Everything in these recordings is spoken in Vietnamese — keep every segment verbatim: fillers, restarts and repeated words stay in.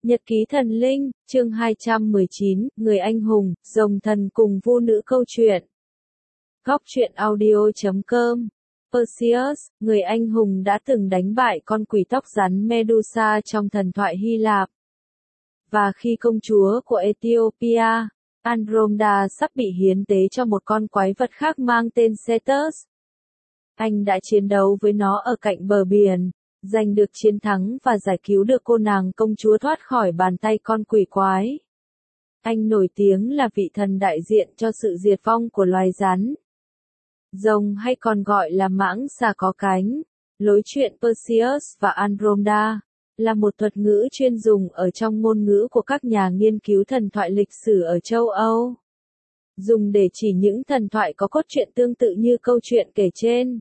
Nhật ký thần linh, chương hai trăm mười chín, Người anh hùng, rồng thần cùng vu nữ câu chuyện. Góc truyện audio chấm com. Perseus, người anh hùng đã từng đánh bại con quỷ tóc rắn Medusa trong thần thoại Hy Lạp. Và khi công chúa của Ethiopia, Andromeda sắp bị hiến tế cho một con quái vật khác mang tên Cetus, anh đã chiến đấu với nó ở cạnh bờ biển, giành được chiến thắng và giải cứu được cô nàng công chúa thoát khỏi bàn tay con quỷ quái. Anh nổi tiếng là vị thần đại diện cho sự diệt vong của loài rắn, rồng hay còn gọi là mãng xà có cánh. Lối chuyện Perseus và Andromeda là một thuật ngữ chuyên dùng ở trong ngôn ngữ của các nhà nghiên cứu thần thoại lịch sử ở châu Âu, dùng để chỉ những thần thoại có cốt truyện tương tự như câu chuyện kể trên.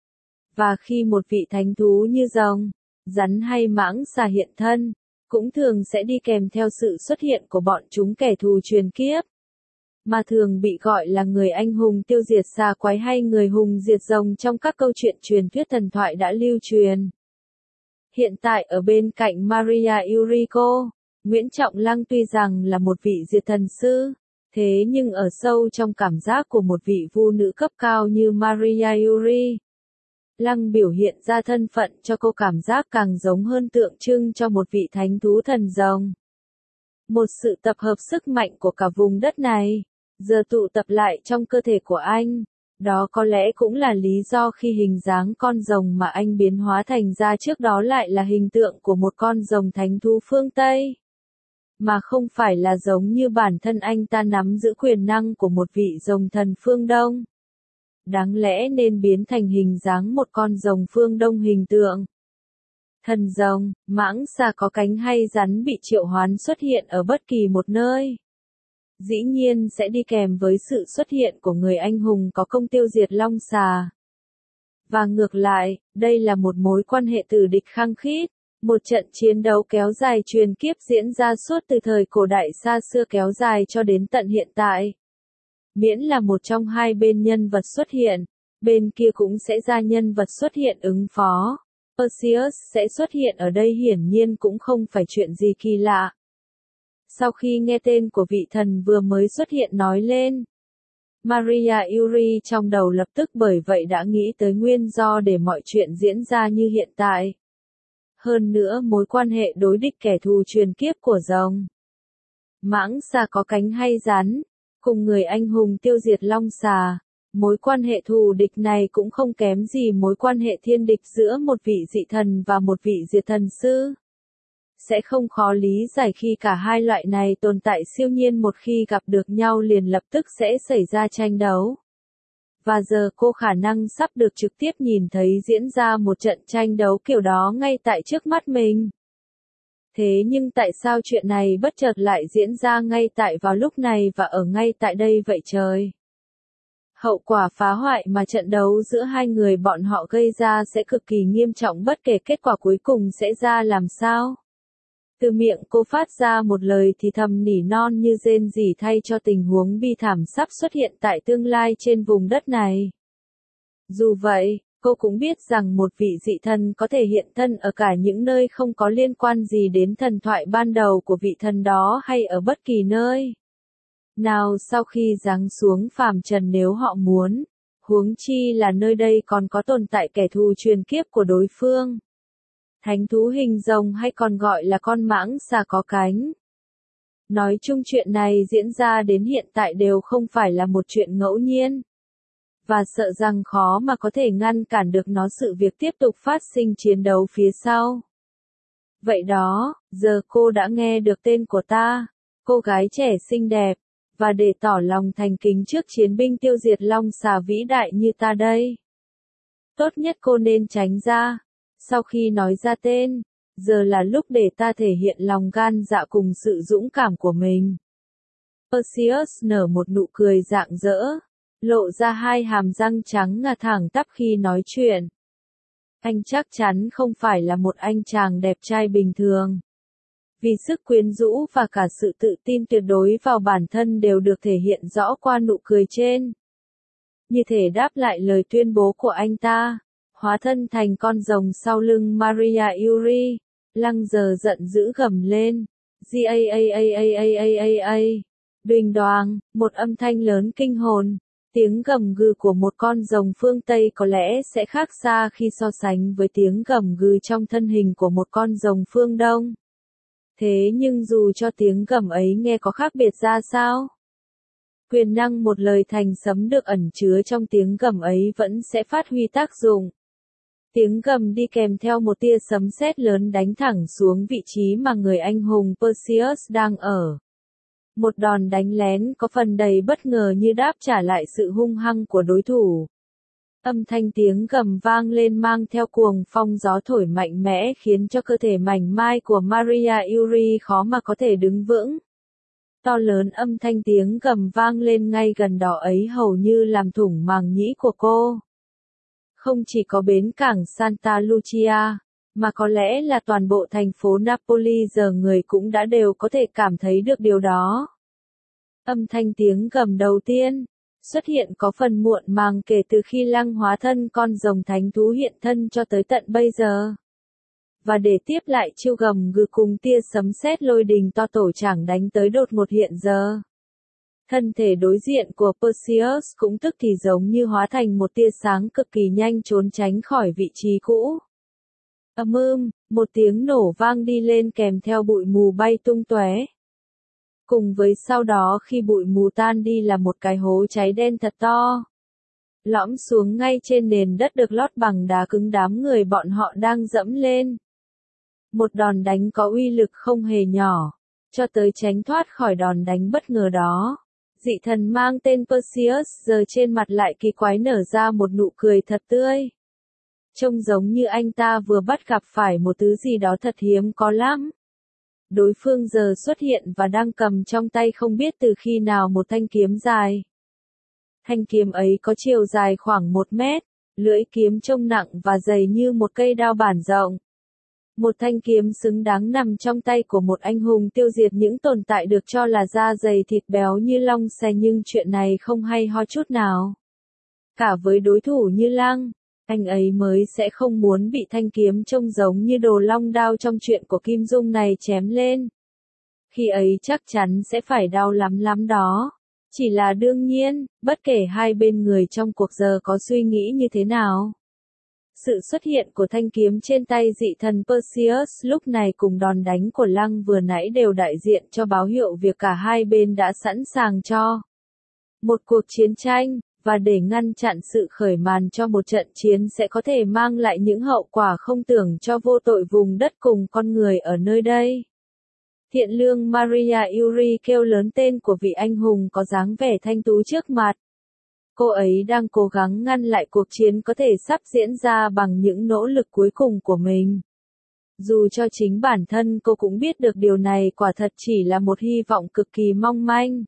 Và khi một vị thánh thú như rồng, rắn hay mãng xà hiện thân, cũng thường sẽ đi kèm theo sự xuất hiện của bọn chúng kẻ thù truyền kiếp, mà thường bị gọi là người anh hùng tiêu diệt xà quái hay người hùng diệt rồng trong các câu chuyện truyền thuyết thần thoại đã lưu truyền. Hiện tại ở bên cạnh Maria Eurico, Nguyễn Trọng Lăng tuy rằng là một vị diệt thần sư, thế nhưng ở sâu trong cảm giác của một vị vu nữ cấp cao như Maria Euri, Lăng biểu hiện ra thân phận cho cô cảm giác càng giống hơn tượng trưng cho một vị thánh thú thần rồng. Một sự tập hợp sức mạnh của cả vùng đất này, giờ tụ tập lại trong cơ thể của anh. Đó có lẽ cũng là lý do khi hình dáng con rồng mà anh biến hóa thành ra trước đó lại là hình tượng của một con rồng thánh thú phương Tây, mà không phải là giống như bản thân anh ta nắm giữ quyền năng của một vị rồng thần phương Đông. Đáng lẽ nên biến thành hình dáng một con rồng phương Đông hình tượng. Thần rồng, mãng xà có cánh hay rắn bị triệu hoán xuất hiện ở bất kỳ một nơi, dĩ nhiên sẽ đi kèm với sự xuất hiện của người anh hùng có công tiêu diệt long xà. Và ngược lại, đây là một mối quan hệ tử địch khăng khít, một trận chiến đấu kéo dài truyền kiếp diễn ra suốt từ thời cổ đại xa xưa kéo dài cho đến tận hiện tại. Miễn là một trong hai bên nhân vật xuất hiện, bên kia cũng sẽ ra nhân vật xuất hiện ứng phó. Perseus sẽ xuất hiện ở đây hiển nhiên cũng không phải chuyện gì kỳ lạ. Sau khi nghe tên của vị thần vừa mới xuất hiện nói lên, Maria Euri trong đầu lập tức bởi vậy đã nghĩ tới nguyên do để mọi chuyện diễn ra như hiện tại. Hơn nữa mối quan hệ đối địch kẻ thù truyền kiếp của rồng, mãng xà có cánh hay rắn, cùng người anh hùng tiêu diệt long xà. Mối quan hệ thù địch này cũng không kém gì mối quan hệ thiên địch giữa một vị dị thần và một vị diệt thần sư. Sẽ không khó lý giải khi cả hai loại này tồn tại siêu nhiên một khi gặp được nhau liền lập tức sẽ xảy ra tranh đấu. Và giờ cô khả năng sắp được trực tiếp nhìn thấy diễn ra một trận tranh đấu kiểu đó ngay tại trước mắt mình. Thế nhưng tại sao chuyện này bất chợt lại diễn ra ngay tại vào lúc này và ở ngay tại đây vậy trời? Hậu quả phá hoại mà trận đấu giữa hai người bọn họ gây ra sẽ cực kỳ nghiêm trọng bất kể kết quả cuối cùng sẽ ra làm sao. Từ miệng cô phát ra một lời thì thầm nỉ non như rên rỉ thay cho tình huống bi thảm sắp xuất hiện tại tương lai trên vùng đất này. Dù vậy, cô cũng biết rằng một vị dị thần có thể hiện thân ở cả những nơi không có liên quan gì đến thần thoại ban đầu của vị thần đó hay ở bất kỳ nơi nào sau khi giáng xuống phàm trần nếu họ muốn, huống chi là nơi đây còn có tồn tại kẻ thù truyền kiếp của đối phương. Thánh thú hình rồng hay còn gọi là con mãng xà có cánh. Nói chung chuyện này diễn ra đến hiện tại đều không phải là một chuyện ngẫu nhiên. Và sợ rằng khó mà có thể ngăn cản được nó sự việc tiếp tục phát sinh chiến đấu phía sau. Vậy đó, giờ cô đã nghe được tên của ta, cô gái trẻ xinh đẹp, và để tỏ lòng thành kính trước chiến binh tiêu diệt long xà vĩ đại như ta đây. Tốt nhất cô nên tránh ra. Sau khi nói ra tên, giờ là lúc để ta thể hiện lòng gan dạ cùng sự dũng cảm của mình. Perseus nở một nụ cười rạng rỡ, lộ ra hai hàm răng trắng ngà thẳng tắp khi nói chuyện. Anh chắc chắn không phải là một anh chàng đẹp trai bình thường. Vì sức quyến rũ và cả sự tự tin tuyệt đối vào bản thân đều được thể hiện rõ qua nụ cười trên. Như thể đáp lại lời tuyên bố của anh ta, hóa thân thành con rồng sau lưng Maria Euri, Lăng giờ giận dữ gầm lên. G A A A A A A A A. Đoình đoàng, một âm thanh lớn kinh hồn. Tiếng gầm gừ của một con rồng phương Tây có lẽ sẽ khác xa khi so sánh với tiếng gầm gừ trong thân hình của một con rồng phương Đông. Thế nhưng dù cho tiếng gầm ấy nghe có khác biệt ra sao, quyền năng một lời thành sấm được ẩn chứa trong tiếng gầm ấy vẫn sẽ phát huy tác dụng. Tiếng gầm đi kèm theo một tia sấm sét lớn đánh thẳng xuống vị trí mà người anh hùng Perseus đang ở. Một đòn đánh lén có phần đầy bất ngờ như đáp trả lại sự hung hăng của đối thủ. Âm thanh tiếng gầm vang lên mang theo cuồng phong gió thổi mạnh mẽ khiến cho cơ thể mảnh mai của Maria Yuri khó mà có thể đứng vững. To lớn âm thanh tiếng gầm vang lên ngay gần đó ấy hầu như làm thủng màng nhĩ của cô. Không chỉ có bến cảng Santa Lucia, mà có lẽ là toàn bộ thành phố Napoli giờ người cũng đã đều có thể cảm thấy được điều đó. Âm thanh tiếng gầm đầu tiên xuất hiện có phần muộn màng kể từ khi Lăng hóa thân con rồng thánh thú hiện thân cho tới tận bây giờ. Và để tiếp lại chiêu gầm gừ cùng tia sấm sét lôi đình to tổ chảng đánh tới đột ngột hiện giờ. Thân thể đối diện của Perseus cũng tức thì giống như hóa thành một tia sáng cực kỳ nhanh trốn tránh khỏi vị trí cũ. Ầm ưm, một tiếng nổ vang đi lên kèm theo bụi mù bay tung tóe. Cùng với sau đó khi bụi mù tan đi là một cái hố cháy đen thật to. Lõm xuống ngay trên nền đất được lót bằng đá cứng đám người bọn họ đang dẫm lên. Một đòn đánh có uy lực không hề nhỏ, cho tới tránh thoát khỏi đòn đánh bất ngờ đó. Dị thần mang tên Perseus giờ trên mặt lại kỳ quái nở ra một nụ cười thật tươi. Trông giống như anh ta vừa bắt gặp phải một thứ gì đó thật hiếm có lắm. Đối phương giờ xuất hiện và đang cầm trong tay không biết từ khi nào một thanh kiếm dài. Thanh kiếm ấy có chiều dài khoảng một mét, lưỡi kiếm trông nặng và dày như một cây đao bản rộng. Một thanh kiếm xứng đáng nằm trong tay của một anh hùng tiêu diệt những tồn tại được cho là da dày thịt béo như long xe, nhưng chuyện này không hay ho chút nào. Cả với đối thủ như Lăng, anh ấy mới sẽ không muốn bị thanh kiếm trông giống như đồ long đao trong chuyện của Kim Dung này chém lên. Khi ấy chắc chắn sẽ phải đau lắm lắm đó. Chỉ là đương nhiên, bất kể hai bên người trong cuộc giờ có suy nghĩ như thế nào. Sự xuất hiện của thanh kiếm trên tay dị thần Perseus lúc này cùng đòn đánh của Lăng vừa nãy đều đại diện cho báo hiệu việc cả hai bên đã sẵn sàng cho một cuộc chiến tranh, và để ngăn chặn sự khởi màn cho một trận chiến sẽ có thể mang lại những hậu quả không tưởng cho vô tội vùng đất cùng con người ở nơi đây. Thiện lương Maria Yuri kêu lớn tên của vị anh hùng có dáng vẻ thanh tú trước mặt. Cô ấy đang cố gắng ngăn lại cuộc chiến có thể sắp diễn ra bằng những nỗ lực cuối cùng của mình. Dù cho chính bản thân cô cũng biết được điều này quả thật chỉ là một hy vọng cực kỳ mong manh.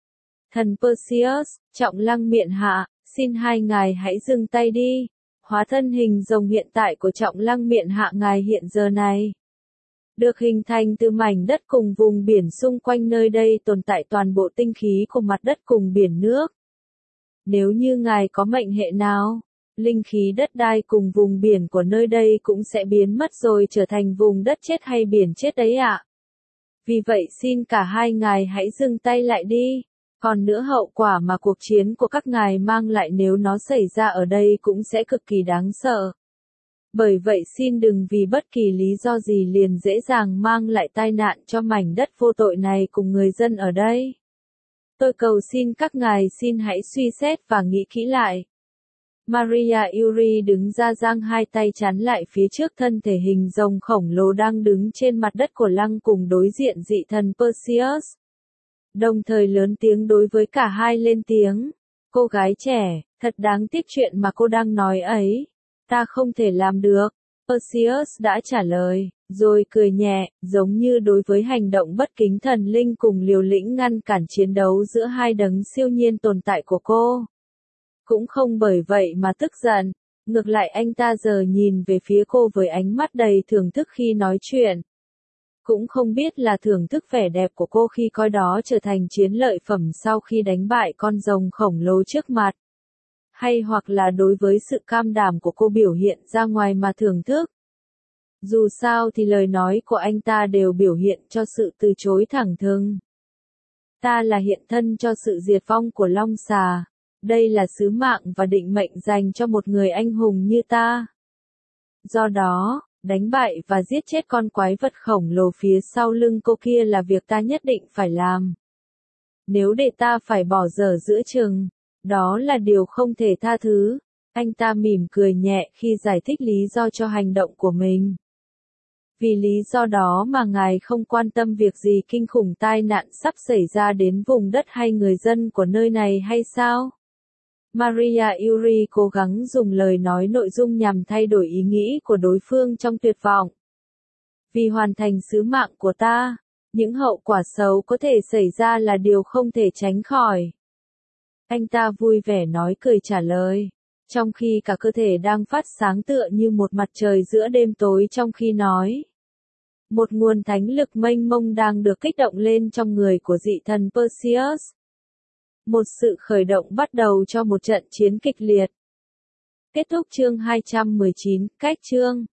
Thần Perseus, Trọng Lăng miện hạ, xin hai ngài hãy dừng tay đi. Hóa thân hình rồng hiện tại của Trọng Lăng miện hạ ngài hiện giờ này được hình thành từ mảnh đất cùng vùng biển xung quanh nơi đây tồn tại toàn bộ tinh khí của mặt đất cùng biển nước. Nếu như ngài có mệnh hệ nào, linh khí đất đai cùng vùng biển của nơi đây cũng sẽ biến mất rồi trở thành vùng đất chết hay biển chết đấy ạ. Vì vậy xin cả hai ngài hãy dừng tay lại đi. Còn nữa hậu quả mà cuộc chiến của các ngài mang lại nếu nó xảy ra ở đây cũng sẽ cực kỳ đáng sợ. Bởi vậy xin đừng vì bất kỳ lý do gì liền dễ dàng mang lại tai nạn cho mảnh đất vô tội này cùng người dân ở đây. Tôi cầu xin các ngài xin hãy suy xét và nghĩ kỹ lại. Maria Yuri đứng ra giang hai tay chắn lại phía trước thân thể hình rồng khổng lồ đang đứng trên mặt đất của Lăng cùng đối diện dị thần Perseus. Đồng thời lớn tiếng đối với cả hai lên tiếng. Cô gái trẻ, thật đáng tiếc chuyện mà cô đang nói ấy. Ta không thể làm được. Perseus đã trả lời, rồi cười nhẹ, giống như đối với hành động bất kính thần linh cùng liều lĩnh ngăn cản chiến đấu giữa hai đấng siêu nhiên tồn tại của cô. Cũng không bởi vậy mà tức giận, ngược lại anh ta giờ nhìn về phía cô với ánh mắt đầy thưởng thức khi nói chuyện. Cũng không biết là thưởng thức vẻ đẹp của cô khi coi đó trở thành chiến lợi phẩm sau khi đánh bại con rồng khổng lồ trước mặt. Hay hoặc là đối với sự cam đảm của cô biểu hiện ra ngoài mà thưởng thức. Dù sao thì lời nói của anh ta đều biểu hiện cho sự từ chối thẳng thừng. Ta là hiện thân cho sự diệt vong của Long Xà. Đây là sứ mạng và định mệnh dành cho một người anh hùng như ta. Do đó, đánh bại và giết chết con quái vật khổng lồ phía sau lưng cô kia là việc ta nhất định phải làm. Nếu để ta phải bỏ dở giữa chừng, đó là điều không thể tha thứ. Anh ta mỉm cười nhẹ khi giải thích lý do cho hành động của mình. Vì lý do đó mà ngài không quan tâm việc gì kinh khủng tai nạn sắp xảy ra đến vùng đất hay người dân của nơi này hay sao? Maria Yuri cố gắng dùng lời nói nội dung nhằm thay đổi ý nghĩ của đối phương trong tuyệt vọng. Vì hoàn thành sứ mạng của ta, những hậu quả xấu có thể xảy ra là điều không thể tránh khỏi. Anh ta vui vẻ nói cười trả lời, trong khi cả cơ thể đang phát sáng tựa như một mặt trời giữa đêm tối trong khi nói. Một nguồn thánh lực mênh mông đang được kích động lên trong người của dị thần Perseus. Một sự khởi động bắt đầu cho một trận chiến kịch liệt. Kết thúc chương hai trăm mười chín, cách chương.